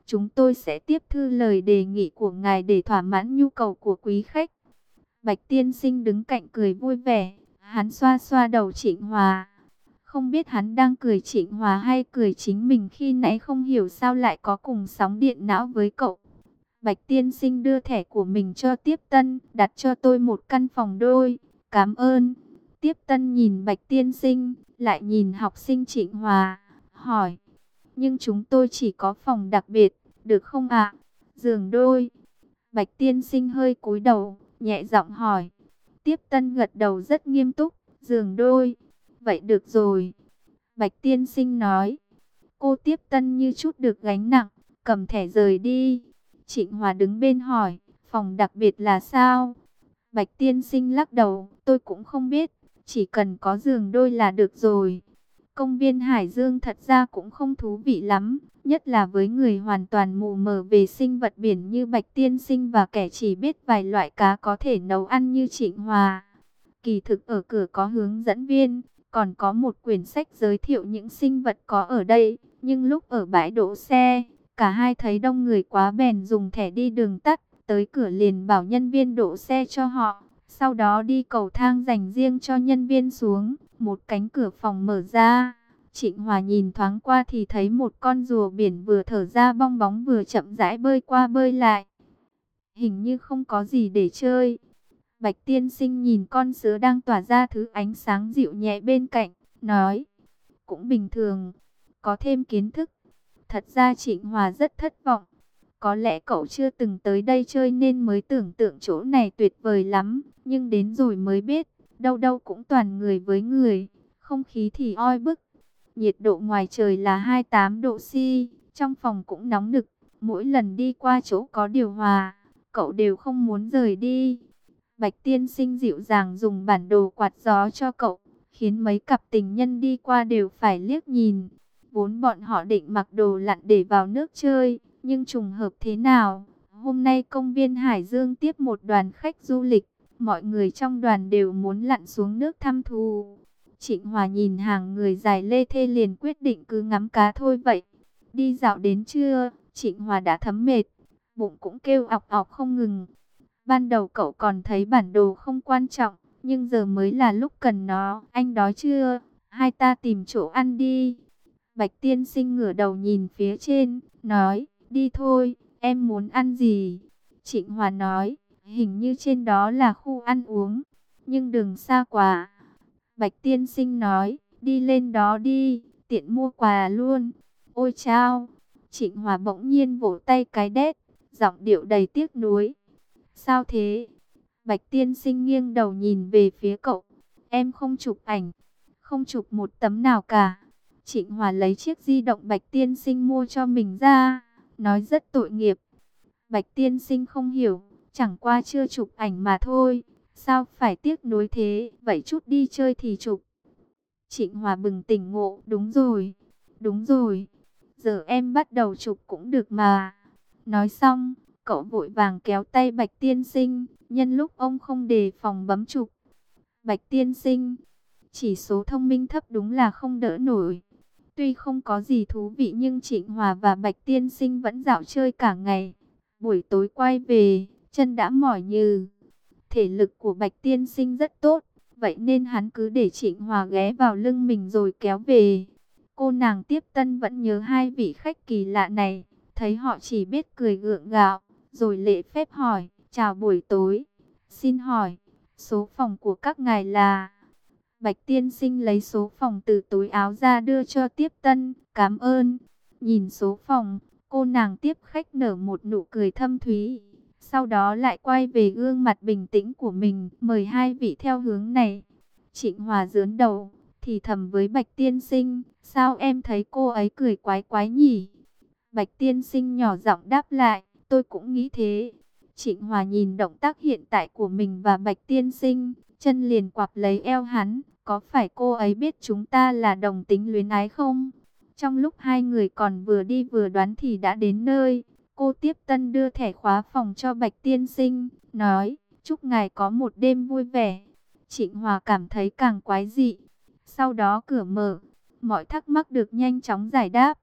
chúng tôi sẽ tiếp thư lời đề nghị của ngài để thỏa mãn nhu cầu của quý khách. Bạch tiên sinh đứng cạnh cười vui vẻ, hắn xoa xoa đầu Trịnh Hòa. Không biết hắn đang cười Trịnh Hòa hay cười chính mình khi nãy không hiểu sao lại có cùng sóng điện não với cậu. Bạch tiên sinh đưa thẻ của mình cho Tiếp Tân, đặt cho tôi một căn phòng đôi, cảm ơn. Tiếp Tân nhìn Bạch tiên sinh, lại nhìn học sinh Trịnh Hòa, hỏi, nhưng chúng tôi chỉ có phòng đặc biệt, được không ạ? Giường đôi. Bạch tiên sinh hơi cúi đầu, nhẹ giọng hỏi. Tiếp Tân gật đầu rất nghiêm túc, giường đôi. Vậy được rồi. Bạch tiên sinh nói. Cô Tiếp Tân như chút được gánh nặng, cầm thẻ rời đi. Trịnh Hòa đứng bên hỏi, phòng đặc biệt là sao? Bạch tiên sinh lắc đầu, tôi cũng không biết, chỉ cần có giường đôi là được rồi. Công viên Hải Dương thật ra cũng không thú vị lắm, nhất là với người hoàn toàn mù mờ về sinh vật biển như Bạch tiên sinh và kẻ chỉ biết vài loại cá có thể nấu ăn như Trịnh Hòa. Kỳ thực ở cửa có hướng dẫn viên, còn có một quyển sách giới thiệu những sinh vật có ở đây, nhưng lúc ở bãi đỗ xe, cả hai thấy đông người quá bèn dùng thẻ đi đường tắt, tới cửa liền bảo nhân viên đỗ xe cho họ, sau đó đi cầu thang dành riêng cho nhân viên xuống, một cánh cửa phòng mở ra. Trịnh Hòa nhìn thoáng qua thì thấy một con rùa biển vừa thở ra bong bóng vừa chậm rãi bơi qua bơi lại. Hình như không có gì để chơi. Bạch tiên sinh nhìn con sứa đang tỏa ra thứ ánh sáng dịu nhẹ bên cạnh, nói, cũng bình thường, có thêm kiến thức. Thật ra Trịnh Hòa rất thất vọng. Có lẽ cậu chưa từng tới đây chơi nên mới tưởng tượng chỗ này tuyệt vời lắm, nhưng đến rồi mới biết, đâu đâu cũng toàn người với người, không khí thì oi bức. Nhiệt độ ngoài trời là hai mươi tám độ C, trong phòng cũng nóng nực, mỗi lần đi qua chỗ có điều hòa, cậu đều không muốn rời đi. Bạch tiên sinh dịu dàng dùng bản đồ quạt gió cho cậu, khiến mấy cặp tình nhân đi qua đều phải liếc nhìn. Vốn bọn họ định mặc đồ lặn để vào nước chơi, nhưng trùng hợp thế nào, hôm nay công viên Hải Dương tiếp một đoàn khách du lịch, mọi người trong đoàn đều muốn lặn xuống nước thăm thú. Trịnh Hòa nhìn hàng người dài lê thê liền quyết định cứ ngắm cá thôi vậy. Đi dạo đến trưa, Trịnh Hòa đã thấm mệt, bụng cũng kêu ọc ọc không ngừng. Ban đầu cậu còn thấy bản đồ không quan trọng, nhưng giờ mới là lúc cần nó. Anh đói chưa? Hai ta tìm chỗ ăn đi. Bạch tiên sinh ngửa đầu nhìn phía trên, nói, đi thôi, em muốn ăn gì? Trịnh Hòa nói, hình như trên đó là khu ăn uống, nhưng đừng xa quá. Bạch tiên sinh nói, đi lên đó đi, tiện mua quà luôn. Ôi chao! Trịnh Hòa bỗng nhiên vỗ tay cái đét, giọng điệu đầy tiếc nuối. Sao thế? Bạch tiên sinh nghiêng đầu nhìn về phía cậu. Em không chụp ảnh, không chụp một tấm nào cả. Trịnh Hòa lấy chiếc di động Bạch tiên sinh mua cho mình ra, nói rất tội nghiệp. Bạch tiên sinh không hiểu, chẳng qua chưa chụp ảnh mà thôi, sao phải tiếc nuối thế, vậy chút đi chơi thì chụp. Trịnh Hòa bừng tỉnh ngộ, đúng rồi, đúng rồi, giờ em bắt đầu chụp cũng được mà. Nói xong, cậu vội vàng kéo tay Bạch tiên sinh, nhân lúc ông không đề phòng bấm chụp. Bạch tiên sinh, chỉ số thông minh thấp đúng là không đỡ nổi. Tuy không có gì thú vị nhưng Trịnh Hòa và Bạch tiên sinh vẫn dạo chơi cả ngày. Buổi tối quay về, chân đã mỏi nhừ. Thể lực của Bạch tiên sinh rất tốt, vậy nên hắn cứ để Trịnh Hòa ghé vào lưng mình rồi kéo về. Cô nàng Tiếp Tân vẫn nhớ hai vị khách kỳ lạ này, thấy họ chỉ biết cười gượng gạo, rồi lễ phép hỏi, chào buổi tối, xin hỏi, số phòng của các ngài là... Bạch tiên sinh lấy số phòng từ túi áo ra đưa cho Tiếp Tân, cảm ơn. Nhìn số phòng, cô nàng tiếp khách nở một nụ cười thâm thúy. Sau đó lại quay về gương mặt bình tĩnh của mình, mời hai vị theo hướng này. Trịnh Hòa giớn đầu, thì thầm với Bạch tiên sinh, sao em thấy cô ấy cười quái quái nhỉ? Bạch tiên sinh nhỏ giọng đáp lại, tôi cũng nghĩ thế. Trịnh Hòa nhìn động tác hiện tại của mình và Bạch tiên sinh, chân liền quặp lấy eo hắn. Có phải cô ấy biết chúng ta là đồng tính luyến ái không? Trong lúc hai người còn vừa đi vừa đoán thì đã đến nơi. Cô Tiếp Tân đưa thẻ khóa phòng cho Bạch tiên sinh, nói, chúc ngài có một đêm vui vẻ. Trịnh Hòa cảm thấy càng quái dị. Sau đó cửa mở, mọi thắc mắc được nhanh chóng giải đáp.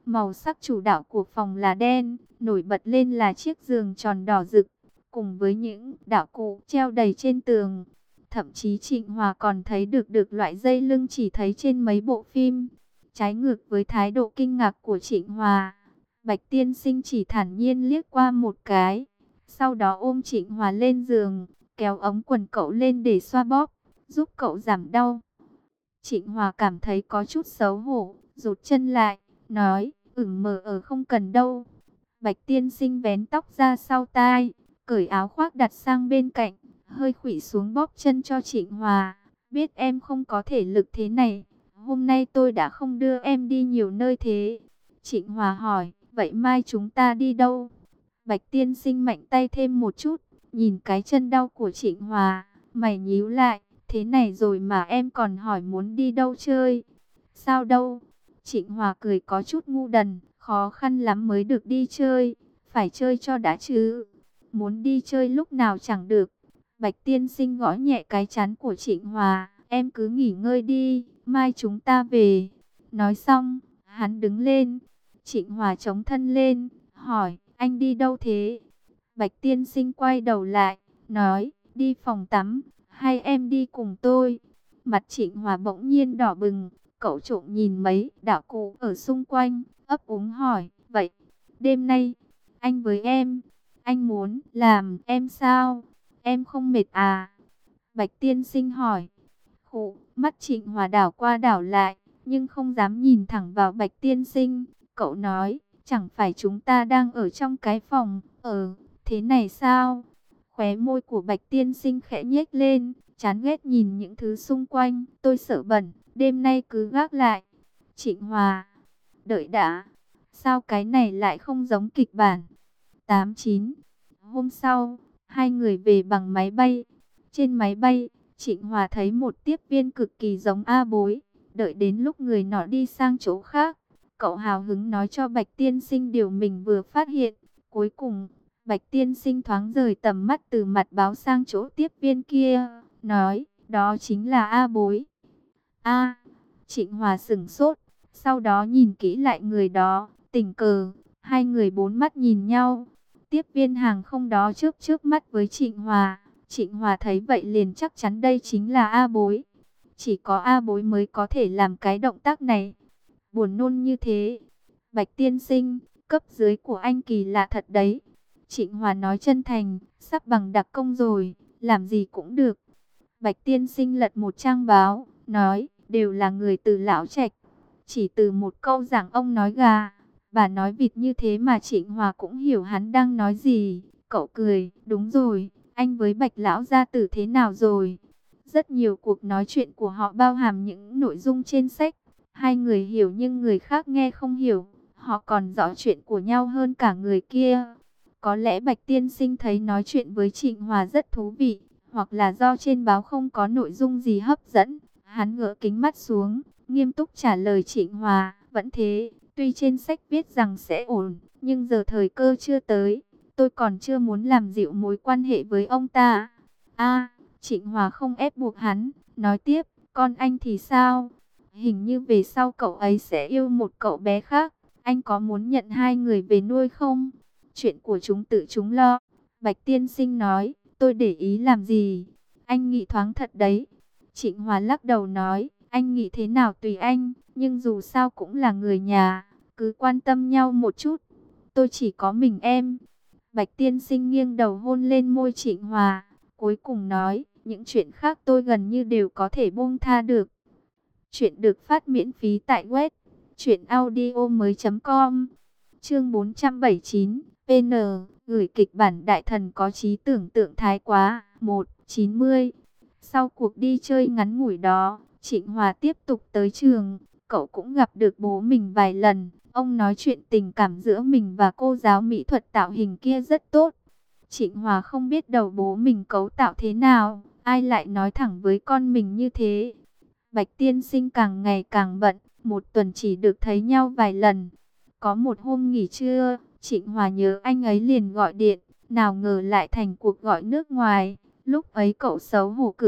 Màu sắc chủ đạo của phòng là đen, nổi bật lên là chiếc giường tròn đỏ rực, cùng với những đạo cụ treo đầy trên tường. Thậm chí Trịnh Hòa còn thấy được được loại dây lưng chỉ thấy trên mấy bộ phim. Trái ngược với thái độ kinh ngạc của Trịnh Hòa, Bạch Tiên Sinh chỉ thản nhiên liếc qua một cái, sau đó ôm Trịnh Hòa lên giường, kéo ống quần cậu lên để xoa bóp, giúp cậu giảm đau. Trịnh Hòa cảm thấy có chút xấu hổ, rụt chân lại, nói, ửng mờ ở không cần đâu. Bạch Tiên Sinh vén tóc ra sau tai, cởi áo khoác đặt sang bên cạnh, hơi khuỵu xuống bóp chân cho Trịnh Hòa. Biết em không có thể lực thế này, hôm nay tôi đã không đưa em đi nhiều nơi thế. Trịnh Hòa hỏi, vậy mai chúng ta đi đâu? Bạch Tiên Sinh mạnh tay thêm một chút, nhìn cái chân đau của Trịnh Hòa, mày nhíu lại, thế này rồi mà em còn hỏi muốn đi đâu chơi? Sao đâu? Trịnh Hòa cười có chút ngu đần, khó khăn lắm mới được đi chơi, phải chơi cho đã chứ. Muốn đi chơi lúc nào chẳng được. Bạch Tiên Sinh gõ nhẹ cái trán của Trịnh Hòa, em cứ nghỉ ngơi đi, mai chúng ta về. Nói xong, hắn đứng lên. Trịnh Hòa chống thân lên, hỏi, anh đi đâu thế? Bạch Tiên Sinh quay đầu lại, nói, đi phòng tắm, hay em đi cùng tôi? Mặt Trịnh Hòa bỗng nhiên đỏ bừng, cậu trộm nhìn mấy đạo cụ ở xung quanh, ấp úng hỏi, vậy, đêm nay, anh với em, anh muốn làm em sao? Em không mệt à? Bạch Tiên Sinh hỏi. Khụ, mắt Trịnh Hòa đảo qua đảo lại, nhưng không dám nhìn thẳng vào Bạch Tiên Sinh. Cậu nói, chẳng phải chúng ta đang ở trong cái phòng, ở, thế này sao? Khóe môi của Bạch Tiên Sinh khẽ nhếch lên, chán ghét nhìn những thứ xung quanh. Tôi sợ bẩn, đêm nay cứ gác lại. Trịnh Hòa, đợi đã, sao cái này lại không giống kịch bản? tám chín. Hôm sau, hai người về bằng máy bay. Trên máy bay, Trịnh Hòa thấy một tiếp viên cực kỳ giống A Bối. Đợi đến lúc người nọ đi sang chỗ khác, cậu hào hứng nói cho Bạch Tiên Sinh điều mình vừa phát hiện. Cuối cùng, Bạch Tiên Sinh thoáng rời tầm mắt từ mặt báo sang chỗ tiếp viên kia, nói, đó chính là A Bối. A, Trịnh Hòa sửng sốt, sau đó nhìn kỹ lại người đó, tình cờ, hai người bốn mắt nhìn nhau. Tiếp viên hàng không đó chớp chớp mắt với Trịnh Hòa. Trịnh Hòa thấy vậy liền chắc chắn đây chính là A Bối. Chỉ có A Bối mới có thể làm cái động tác này. Buồn nôn như thế. Bạch Tiên Sinh, cấp dưới của anh kỳ lạ thật đấy. Trịnh Hòa nói chân thành, sắp bằng đặc công rồi, làm gì cũng được. Bạch Tiên Sinh lật một trang báo, nói, đều là người từ Lão Trạch. Chỉ từ một câu giảng ông nói gà, bà nói vịt như thế mà Trịnh Hòa cũng hiểu hắn đang nói gì. Cậu cười, đúng rồi, anh với Bạch Lão gia tử thế nào rồi? Rất nhiều cuộc nói chuyện của họ bao hàm những nội dung trên sách. Hai người hiểu nhưng người khác nghe không hiểu. Họ còn rõ chuyện của nhau hơn cả người kia. Có lẽ Bạch Tiên Sinh thấy nói chuyện với Trịnh Hòa rất thú vị, hoặc là do trên báo không có nội dung gì hấp dẫn. Hắn ngỡ kính mắt xuống, nghiêm túc trả lời Trịnh Hòa, vẫn thế, tuy trên sách viết rằng sẽ ổn, nhưng giờ thời cơ chưa tới, tôi còn chưa muốn làm dịu mối quan hệ với ông ta. A, Trịnh Hòa không ép buộc hắn, nói tiếp, con anh thì sao? Hình như về sau cậu ấy sẽ yêu một cậu bé khác, anh có muốn nhận hai người về nuôi không? Chuyện của chúng tự chúng lo. Bạch Tiên Sinh nói, tôi để ý làm gì? Anh nghĩ thoáng thật đấy. Trịnh Hòa lắc đầu nói, anh nghĩ thế nào tùy anh, nhưng dù sao cũng là người nhà, cứ quan tâm nhau một chút. Tôi chỉ có mình em. Bạch Tiên Sinh nghiêng đầu hôn lên môi Trịnh Hòa, cuối cùng nói, những chuyện khác tôi gần như đều có thể buông tha được. Chuyện được phát miễn phí tại web truyện audio mới chấm com. Chương bốn trăm bảy mươi chín, pê en, gửi kịch bản đại thần có trí tưởng tượng thái quá, một chín mươi. Sau cuộc đi chơi ngắn ngủi đó, Trịnh Hòa tiếp tục tới trường, cậu cũng gặp được bố mình vài lần. Ông nói chuyện tình cảm giữa mình và cô giáo mỹ thuật tạo hình kia rất tốt. Trịnh Hòa không biết đầu bố mình cấu tạo thế nào, ai lại nói thẳng với con mình như thế. Bạch Tiên Sinh càng ngày càng bận, một tuần chỉ được thấy nhau vài lần. Có một hôm nghỉ trưa, Trịnh Hòa nhớ anh ấy liền gọi điện, nào ngờ lại thành cuộc gọi nước ngoài. Lúc ấy cậu xấu hổ cực,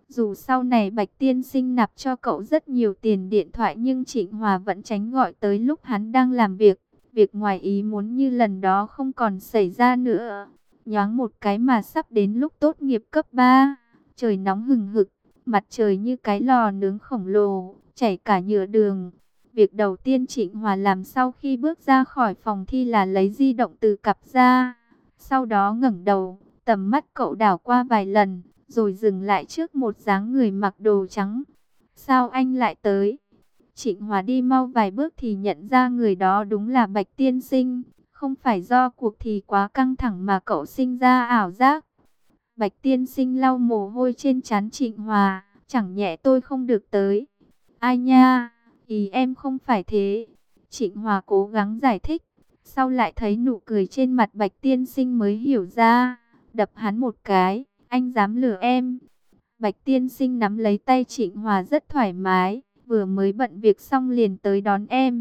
Dù sau này Bạch Tiên Sinh nạp cho cậu rất nhiều tiền điện thoại nhưng Trịnh Hòa vẫn tránh gọi tới lúc hắn đang làm việc. Việc ngoài ý muốn như lần đó không còn xảy ra nữa. Nhoáng một cái mà sắp đến lúc tốt nghiệp cấp ba. Trời nóng hừng hực, mặt trời như cái lò nướng khổng lồ, chảy cả nhựa đường. Việc đầu tiên Trịnh Hòa làm sau khi bước ra khỏi phòng thi là lấy di động từ cặp ra. Sau đó ngẩng đầu, tầm mắt cậu đảo qua vài lần, rồi dừng lại trước một dáng người mặc đồ trắng. Sao anh lại tới? Trịnh Hòa đi mau vài bước thì nhận ra người đó đúng là Bạch Tiên Sinh. Không phải do cuộc thi quá căng thẳng mà cậu sinh ra ảo giác. Bạch Tiên Sinh lau mồ hôi trên trán Trịnh Hòa. Chẳng nhẽ tôi không được tới. Ai nha, ý em không phải thế. Trịnh Hòa cố gắng giải thích. Sau lại thấy nụ cười trên mặt Bạch Tiên Sinh mới hiểu ra. Đập hắn một cái. Anh dám lừa em. Bạch Tiên Sinh nắm lấy tay Trịnh Hòa rất thoải mái. Vừa mới bận việc xong liền tới đón em.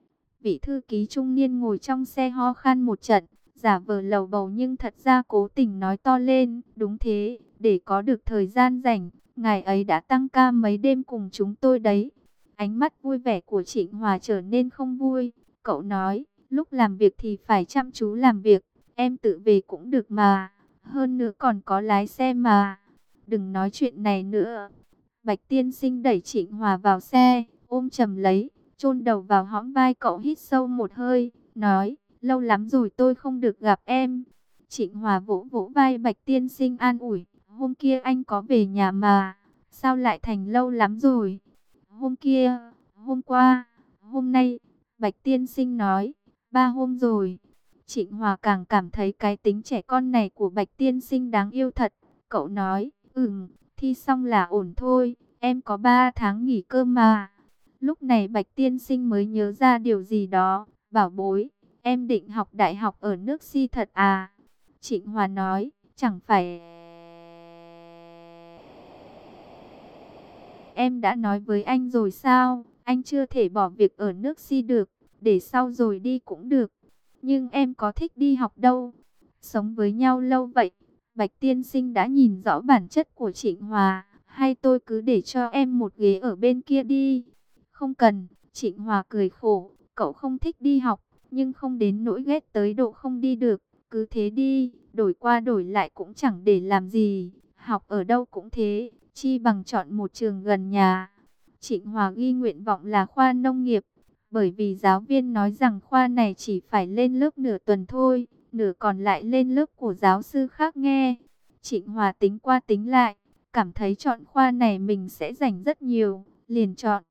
Vị thư ký trung niên ngồi trong xe ho khan một trận, giả vờ lầu bầu nhưng thật ra cố tình nói to lên. Đúng thế, để có được thời gian rảnh, ngài ấy đã tăng ca mấy đêm cùng chúng tôi đấy. Ánh mắt vui vẻ của Trịnh Hòa trở nên không vui. Cậu nói, lúc làm việc thì phải chăm chú làm việc, em tự về cũng được mà. Hơn nữa còn có lái xe mà. Đừng nói chuyện này nữa. Bạch Tiên Sinh đẩy Trịnh Hòa vào xe, ôm chầm lấy, chôn đầu vào hõm vai cậu, hít sâu một hơi, nói, lâu lắm rồi tôi không được gặp em. Trịnh Hòa vỗ vỗ vai Bạch Tiên Sinh an ủi, hôm kia anh có về nhà mà, sao lại thành lâu lắm rồi? Hôm kia, hôm qua, hôm nay, Bạch Tiên Sinh nói, ba hôm rồi. Trịnh Hòa càng cảm thấy cái tính trẻ con này của Bạch Tiên Sinh đáng yêu thật. Cậu nói, ừm, thi xong là ổn thôi, em có ba tháng nghỉ cơ mà. Lúc này Bạch Tiên Sinh mới nhớ ra điều gì đó, bảo bối, em định học đại học ở nước Si thật à? Trịnh Hòa nói, chẳng phải em đã nói với anh rồi sao, anh chưa thể bỏ việc ở nước Si được, để sau rồi đi cũng được. Nhưng em có thích đi học đâu. Sống với nhau lâu vậy, Bạch Tiên Sinh đã nhìn rõ bản chất của Trịnh Hòa. Hay tôi cứ để cho em một ghế ở bên kia đi. Không cần, Trịnh Hòa cười khổ. Cậu không thích đi học, nhưng không đến nỗi ghét tới độ không đi được. Cứ thế đi, đổi qua đổi lại cũng chẳng để làm gì. Học ở đâu cũng thế, chi bằng chọn một trường gần nhà. Trịnh Hòa ghi nguyện vọng là khoa nông nghiệp. Bởi vì giáo viên nói rằng khoa này chỉ phải lên lớp nửa tuần thôi, nửa còn lại lên lớp của giáo sư khác nghe. Trịnh Hòa tính qua tính lại, cảm thấy chọn khoa này mình sẽ rảnh rất nhiều, liền chọn.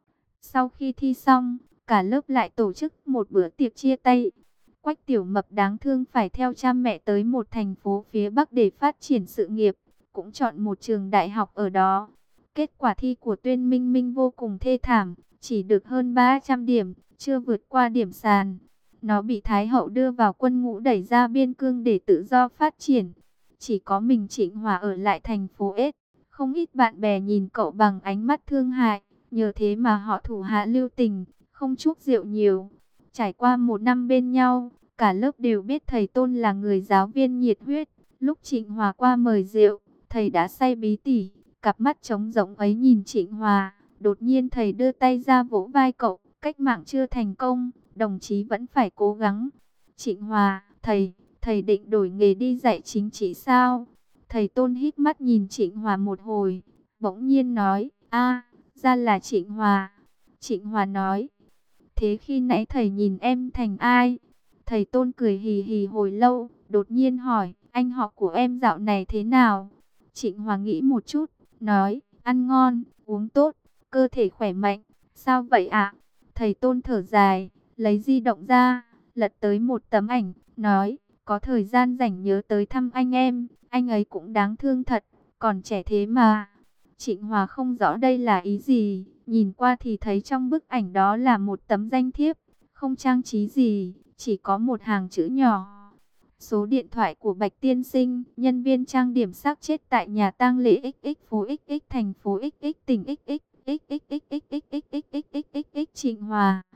Sau khi thi xong, cả lớp lại tổ chức một bữa tiệc chia tay. Quách Tiểu Mập đáng thương phải theo cha mẹ tới một thành phố phía Bắc để phát triển sự nghiệp, cũng chọn một trường đại học ở đó. Kết quả thi của Tuyên Minh Minh vô cùng thê thảm, chỉ được hơn ba trăm điểm, chưa vượt qua điểm sàn. Nó bị Thái Hậu đưa vào quân ngũ đẩy ra biên cương để tự do phát triển. Chỉ có mình Trịnh Hòa ở lại thành phố S. Không ít bạn bè nhìn cậu bằng ánh mắt thương hại, nhờ thế mà họ thủ hạ lưu tình, không chuốc rượu nhiều. Trải qua một năm bên nhau, cả lớp đều biết thầy Tôn là người giáo viên nhiệt huyết. Lúc Trịnh Hòa qua mời rượu, thầy đã say bí tỉ, cặp mắt trống rỗng ấy nhìn Trịnh Hòa. Đột nhiên thầy đưa tay ra vỗ vai cậu, cách mạng chưa thành công, đồng chí vẫn phải cố gắng. Trịnh Hòa, thầy, thầy định đổi nghề đi dạy chính trị sao? Thầy Tôn hít mắt nhìn Trịnh Hòa một hồi, bỗng nhiên nói, a, ra là Trịnh Hòa. Trịnh Hòa nói, thế khi nãy thầy nhìn em thành ai? Thầy Tôn cười hì hì hồi lâu, đột nhiên hỏi, anh họ của em dạo này thế nào? Trịnh Hòa nghĩ một chút, nói, ăn ngon, uống tốt, cơ thể khỏe mạnh. Sao vậy ạ? Thầy Tôn thở dài, lấy di động ra, lật tới một tấm ảnh, nói, có thời gian rảnh nhớ tới thăm anh em, anh ấy cũng đáng thương thật, còn trẻ thế mà. Trịnh Hòa không rõ đây là ý gì, nhìn qua thì thấy trong bức ảnh đó là một tấm danh thiếp, không trang trí gì, chỉ có một hàng chữ nhỏ. Số điện thoại của Bạch Tiên Sinh, nhân viên trang điểm xác chết tại nhà tang lễ ích ích phố ích ích thành phố ích ích tỉnh ích ích ích ích ích ích ích ích ích ích ích ích Trịnh Hòa.